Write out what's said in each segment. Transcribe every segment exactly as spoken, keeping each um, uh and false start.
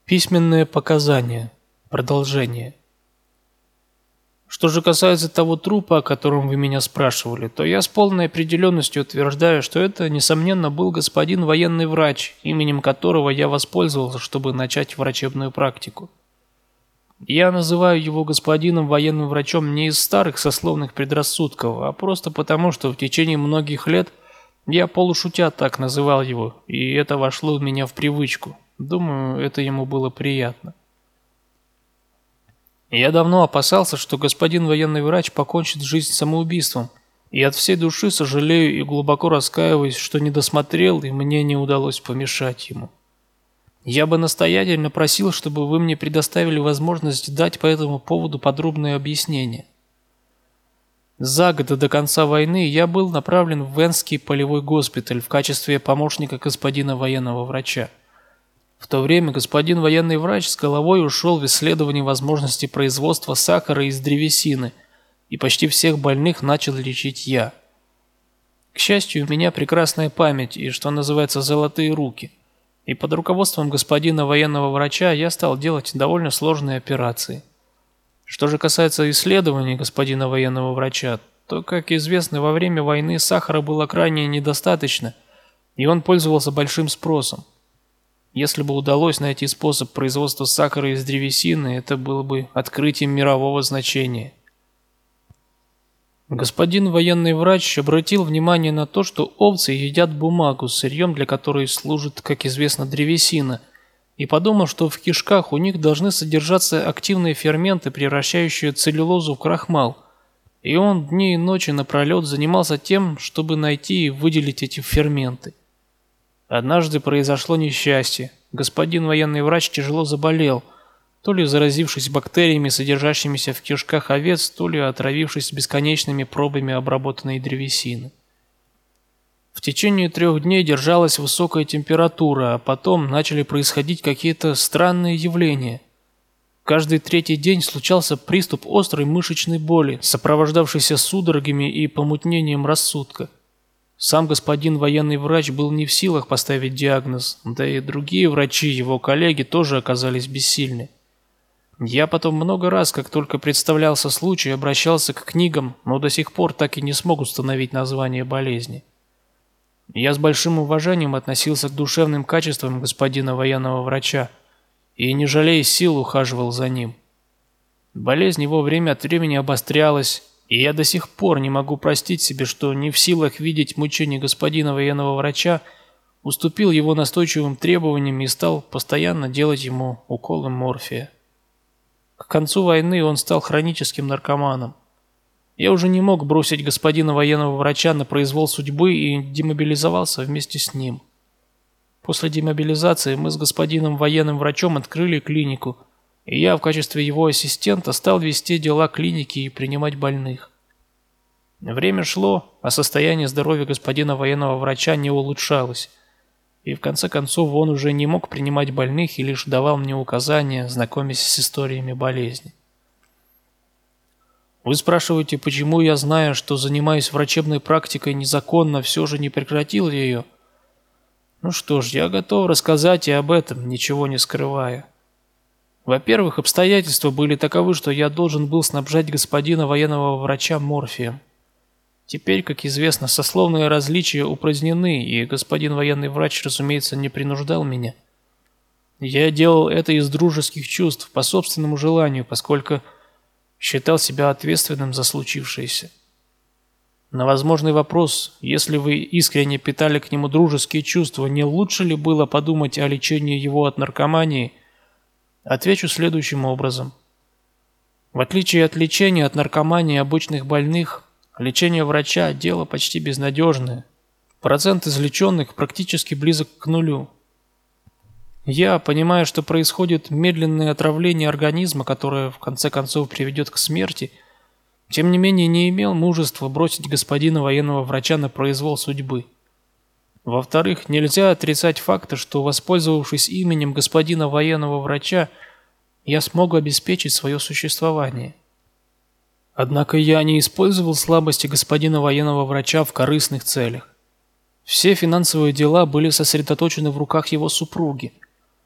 Письменные показания. Продолжение. Что же касается того трупа, о котором вы меня спрашивали, то я с полной определенностью утверждаю, что это, несомненно, был господин военный врач, именем которого я воспользовался, чтобы начать врачебную практику. Я называю его господином военным врачом не из старых сословных предрассудков, а просто потому, что в течение многих лет я полушутя так называл его, и это вошло у меня в привычку. Думаю, это ему было приятно. Я давно опасался, что господин военный врач покончит жизнь самоубийством, и от всей души сожалею и глубоко раскаиваюсь, что не досмотрел, и мне не удалось помешать ему. Я бы настоятельно просил, чтобы вы мне предоставили возможность дать по этому поводу подробное объяснение. За год до конца войны я был направлен в Венский полевой госпиталь в качестве помощника господина военного врача. В то время господин военный врач с головой ушел в исследование возможности производства сахара из древесины, и почти всех больных начал лечить я. К счастью, у меня прекрасная память и, что называется, золотые руки, и под руководством господина военного врача я стал делать довольно сложные операции. Что же касается исследований господина военного врача, то, как известно, во время войны сахара было крайне недостаточно, и он пользовался большим спросом. Если бы удалось найти способ производства сахара из древесины, это было бы открытием мирового значения. Господин военный врач обратил внимание на то, что овцы едят бумагу, сырьем для которой служит, как известно, древесина, и подумал, что в кишках у них должны содержаться активные ферменты, превращающие целлюлозу в крахмал, и он дни и ночи напролет занимался тем, чтобы найти и выделить эти ферменты. Однажды произошло несчастье. Господин военный врач тяжело заболел, то ли заразившись бактериями, содержащимися в кишках овец, то ли отравившись бесконечными пробами обработанной древесины. В течение трех дней держалась высокая температура, а потом начали происходить какие-то странные явления. Каждый третий день случался приступ острой мышечной боли, сопровождавшийся судорогами и помутнением рассудка. Сам господин военный врач был не в силах поставить диагноз, да и другие врачи, его коллеги, тоже оказались бессильны. Я потом много раз, как только представлялся случай, обращался к книгам, но до сих пор так и не смог установить название болезни. Я с большим уважением относился к душевным качествам господина военного врача и, не жалея сил, ухаживал за ним. Болезнь его время от времени обострялась, и я до сих пор не могу простить себе, что не в силах видеть мучения господина военного врача, уступил его настойчивым требованиям и стал постоянно делать ему уколы морфия. К концу войны он стал хроническим наркоманом. Я уже не мог бросить господина военного врача на произвол судьбы и демобилизовался вместе с ним. После демобилизации мы с господином военным врачом открыли клинику, и я в качестве его ассистента стал вести дела клиники и принимать больных. Время шло, а состояние здоровья господина военного врача не улучшалось, и в конце концов он уже не мог принимать больных и лишь давал мне указания, знакомясь с историями болезни. Вы спрашиваете, почему я, зная, что занимаюсь врачебной практикой незаконно, все же не прекратил ее? Ну что ж, я готов рассказать и об этом, ничего не скрывая. Во-первых, обстоятельства были таковы, что я должен был снабжать господина военного врача морфием. Теперь, как известно, сословные различия упразднены, и господин военный врач, разумеется, не принуждал меня. Я делал это из дружеских чувств, по собственному желанию, поскольку считал себя ответственным за случившееся. На возможный вопрос, если вы искренне питали к нему дружеские чувства, не лучше ли было подумать о лечении его от наркомании, отвечу следующим образом. В отличие от лечения от наркомании обычных больных, лечение врача – дело почти безнадежное. Процент излеченных практически близок к нулю. Я, понимая, что происходит медленное отравление организма, которое в конце концов приведет к смерти, тем не менее не имел мужества бросить господина военного врача на произвол судьбы. Во-вторых, нельзя отрицать факта, что, воспользовавшись именем господина военного врача, я смог обеспечить свое существование. Однако я не использовал слабости господина военного врача в корыстных целях. Все финансовые дела были сосредоточены в руках его супруги.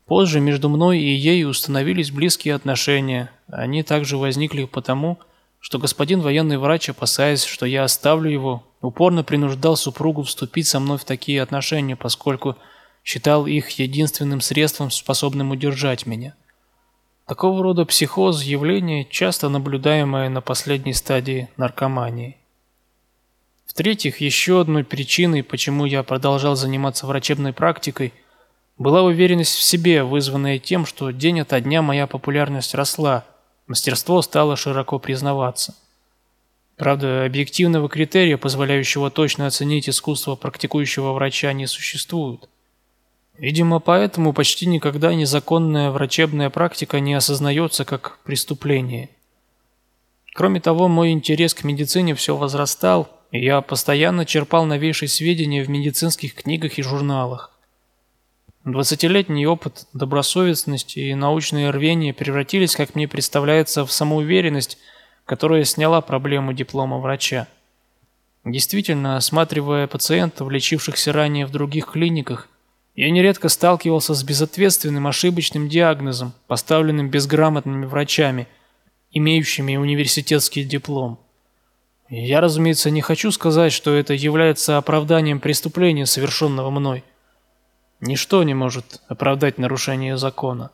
Позже между мной и ей установились близкие отношения. Они также возникли потому, что господин военный врач, опасаясь, что я оставлю его, упорно принуждал супругу вступить со мной в такие отношения, поскольку считал их единственным средством, способным удержать меня. Такого рода психоз – явление, часто наблюдаемое на последней стадии наркомании. В-третьих, еще одной причиной, почему я продолжал заниматься врачебной практикой, была уверенность в себе, вызванная тем, что день ото дня моя популярность росла, мастерство стало широко признаваться. Правда, объективного критерия, позволяющего точно оценить искусство практикующего врача, не существует. Видимо, поэтому почти никогда незаконная врачебная практика не осознается как преступление. Кроме того, мой интерес к медицине все возрастал, и я постоянно черпал новейшие сведения в медицинских книгах и журналах. Двадцатилетний опыт, добросовестность и научное рвение превратились, как мне представляется, в самоуверенность, которая сняла проблему диплома врача. Действительно, осматривая пациентов, лечившихся ранее в других клиниках, я нередко сталкивался с безответственным ошибочным диагнозом, поставленным безграмотными врачами, имеющими университетский диплом. Я, разумеется, не хочу сказать, что это является оправданием преступления, совершенного мной. Ничто не может оправдать нарушение закона.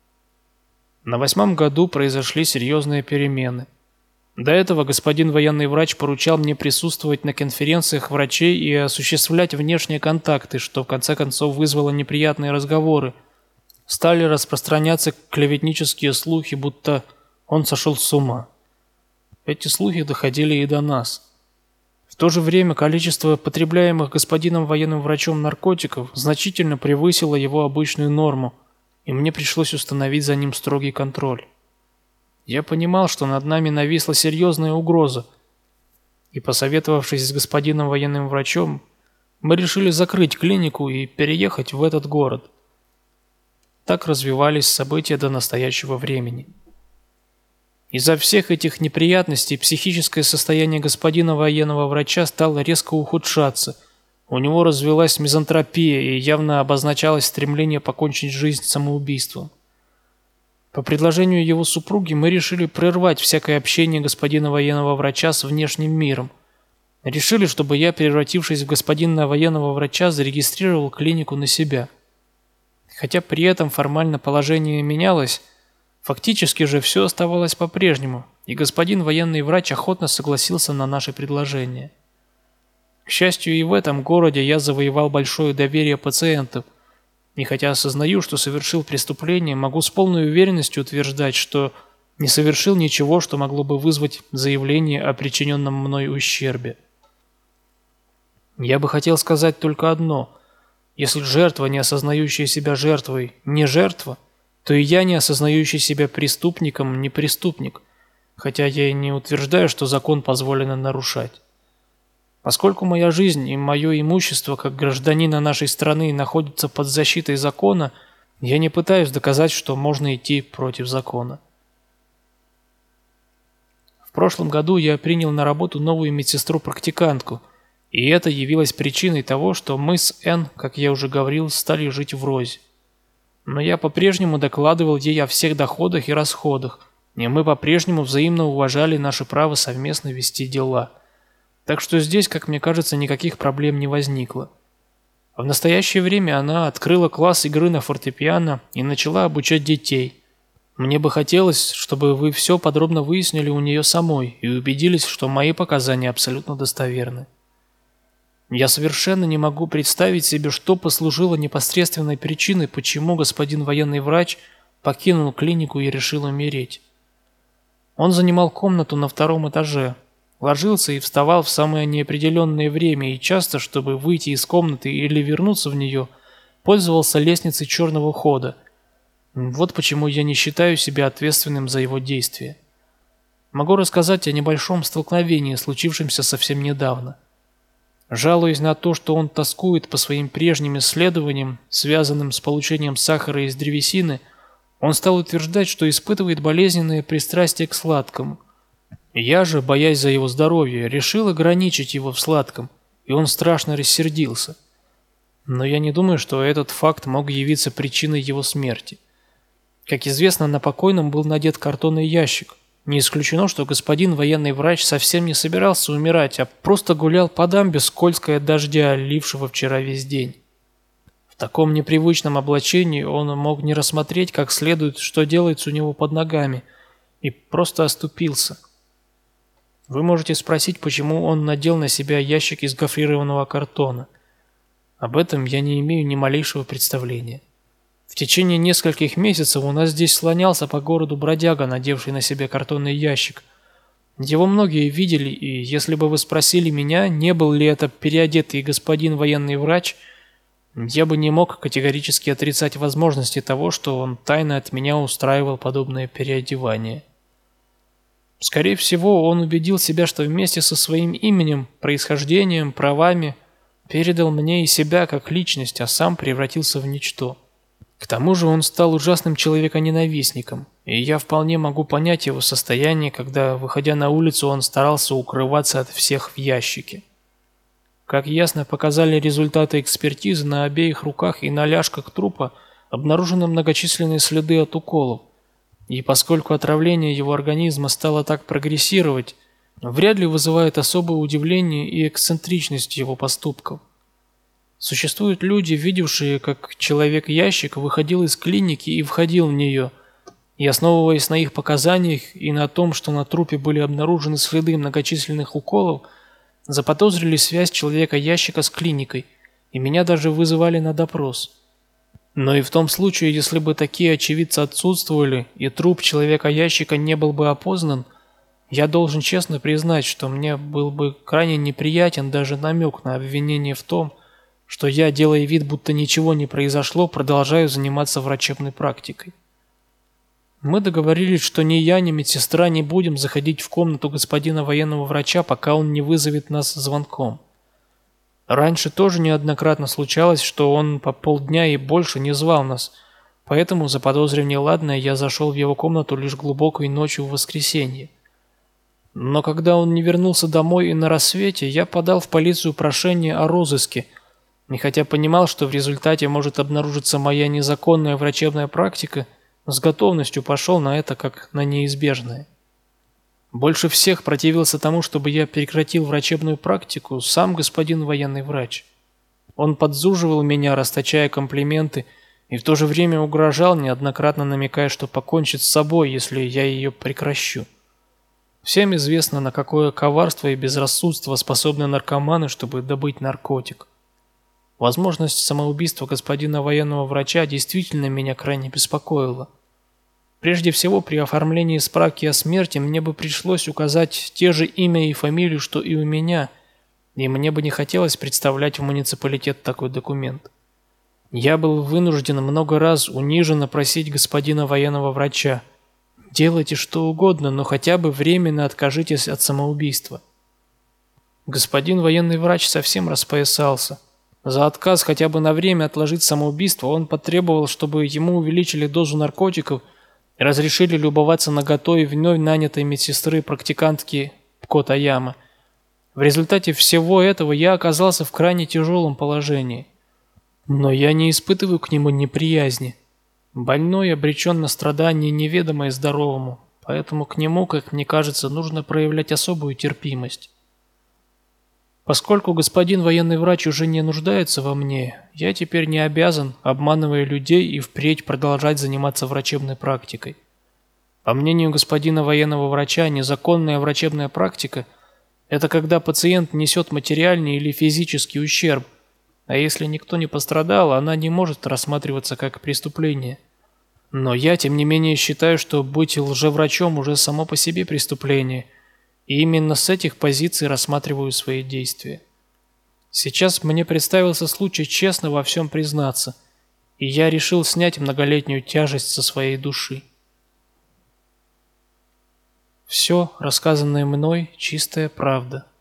На восьмом году произошли серьезные перемены. До этого господин военный врач поручал мне присутствовать на конференциях врачей и осуществлять внешние контакты, что в конце концов вызвало неприятные разговоры. Стали распространяться клеветнические слухи, будто он сошел с ума. Эти слухи доходили и до нас. В то же время количество потребляемых господином военным врачом наркотиков значительно превысило его обычную норму, и мне пришлось установить за ним строгий контроль. Я понимал, что над нами нависла серьезная угроза, и, посоветовавшись с господином военным врачом, мы решили закрыть клинику и переехать в этот город. Так развивались события до настоящего времени. Из-за всех этих неприятностей психическое состояние господина военного врача стало резко ухудшаться. У него развилась мизантропия и явно обозначалось стремление покончить жизнь самоубийством. По предложению его супруги мы решили прервать всякое общение господина военного врача с внешним миром. Решили, чтобы я, превратившись в господина военного врача, зарегистрировал клинику на себя. Хотя при этом формально положение менялось, фактически же все оставалось по-прежнему, и господин военный врач охотно согласился на наше предложение. К счастью, и в этом городе я завоевал большое доверие пациентов, и хотя осознаю, что совершил преступление, могу с полной уверенностью утверждать, что не совершил ничего, что могло бы вызвать заявление о причиненном мной ущербе. Я бы хотел сказать только одно. Если жертва, не осознающая себя жертвой, не жертва, то и я, не осознающий себя преступником, не преступник, хотя я и не утверждаю, что закон позволено нарушать. Поскольку моя жизнь и мое имущество как гражданина нашей страны находятся под защитой закона, я не пытаюсь доказать, что можно идти против закона. В прошлом году я принял на работу новую медсестру-практикантку, и это явилось причиной того, что мы с Энн, как я уже говорил, стали жить врозь. Но я по-прежнему докладывал ей о всех доходах и расходах, и мы по-прежнему взаимно уважали наше право совместно вести дела. Так что здесь, как мне кажется, никаких проблем не возникло. В настоящее время она открыла класс игры на фортепиано и начала обучать детей. Мне бы хотелось, чтобы вы все подробно выяснили у нее самой и убедились, что мои показания абсолютно достоверны. Я совершенно не могу представить себе, что послужило непосредственной причиной, почему господин военный врач покинул клинику и решил умереть. Он занимал комнату на втором этаже, ложился и вставал в самое неопределенное время и часто, чтобы выйти из комнаты или вернуться в нее, пользовался лестницей черного хода. Вот почему я не считаю себя ответственным за его действия. Могу рассказать о небольшом столкновении, случившемся совсем недавно. Жалуясь на то, что он тоскует по своим прежним исследованиям, связанным с получением сахара из древесины, он стал утверждать, что испытывает болезненное пристрастие к сладкому. Я же, боясь за его здоровье, решил ограничить его в сладком, и он страшно рассердился. Но я не думаю, что этот факт мог явиться причиной его смерти. Как известно, на покойном был надет картонный ящик. Не исключено, что господин военный врач совсем не собирался умирать, а просто гулял по дамбе, скользкой от дождя, лившего вчера весь день. В таком непривычном облачении он мог не рассмотреть как следует, что делается у него под ногами, и просто оступился. Вы можете спросить, почему он надел на себя ящик из гофрированного картона. Об этом я не имею ни малейшего представления. В течение нескольких месяцев у нас здесь слонялся по городу бродяга, надевший на себя картонный ящик. Его многие видели, и если бы вы спросили меня, не был ли это переодетый господин военный врач, я бы не мог категорически отрицать возможности того, что он тайно от меня устраивал подобное переодевание. Скорее всего, он убедил себя, что вместе со своим именем, происхождением, правами передал мне и себя как личность, а сам превратился в ничто. К тому же он стал ужасным человеконенавистником, и я вполне могу понять его состояние, когда, выходя на улицу, он старался укрываться от всех в ящике. Как ясно показали результаты экспертизы, на обеих руках и на ляжках трупа обнаружены многочисленные следы от уколов, и поскольку отравление его организма стало так прогрессировать, вряд ли вызывает особое удивление и эксцентричность его поступков. Существуют люди, видевшие, как человек-ящик выходил из клиники и входил в нее, и, основываясь на их показаниях и на том, что на трупе были обнаружены следы многочисленных уколов, заподозрили связь человека-ящика с клиникой, и меня даже вызывали на допрос. Но и в том случае, если бы такие очевидцы отсутствовали, и труп человека-ящика не был бы опознан, я должен честно признать, что мне был бы крайне неприятен даже намек на обвинение в том, что я, делая вид, будто ничего не произошло, продолжаю заниматься врачебной практикой. Мы договорились, что ни я, ни медсестра не будем заходить в комнату господина военного врача, пока он не вызовет нас звонком. Раньше тоже неоднократно случалось, что он по полдня и больше не звал нас, поэтому, заподозрив неладное, я зашел в его комнату лишь глубокой ночью в воскресенье. Но когда он не вернулся домой и на рассвете, я подал в полицию прошение о розыске, и хотя понимал, что в результате может обнаружиться моя незаконная врачебная практика, с готовностью пошел на это как на неизбежное. Больше всех противился тому, чтобы я прекратил врачебную практику, сам господин военный врач. Он подзуживал меня, расточая комплименты, и в то же время угрожал, неоднократно намекая, что покончит с собой, если я ее прекращу. Всем известно, на какое коварство и безрассудство способны наркоманы, чтобы добыть наркотик. Возможность самоубийства господина военного врача действительно меня крайне беспокоила. Прежде всего, при оформлении справки о смерти мне бы пришлось указать те же имя и фамилию, что и у меня, и мне бы не хотелось представлять в муниципалитет такой документ. Я был вынужден много раз униженно просить господина военного врача: «Делайте что угодно, но хотя бы временно откажитесь от самоубийства». Господин военный врач совсем распоясался. За отказ хотя бы на время отложить самоубийство он потребовал, чтобы ему увеличили дозу наркотиков и разрешили любоваться наготой вновь нанятой медсестры-практикантки Котаяма. В результате всего этого я оказался в крайне тяжелом положении. Но я не испытываю к нему неприязни. Больной обречен на страдания, неведомое здоровому, поэтому к нему, как мне кажется, нужно проявлять особую терпимость. Поскольку господин военный врач уже не нуждается во мне, я теперь не обязан, обманывая людей, и впредь продолжать заниматься врачебной практикой. По мнению господина военного врача, незаконная врачебная практика – это когда пациент несет материальный или физический ущерб, а если никто не пострадал, она не может рассматриваться как преступление. Но я, тем не менее, считаю, что быть лжеврачом уже само по себе преступление, и именно с этих позиций рассматриваю свои действия. Сейчас мне представился случай честно во всем признаться, и я решил снять многолетнюю тяжесть со своей души. Все, рассказанное мной, чистая правда.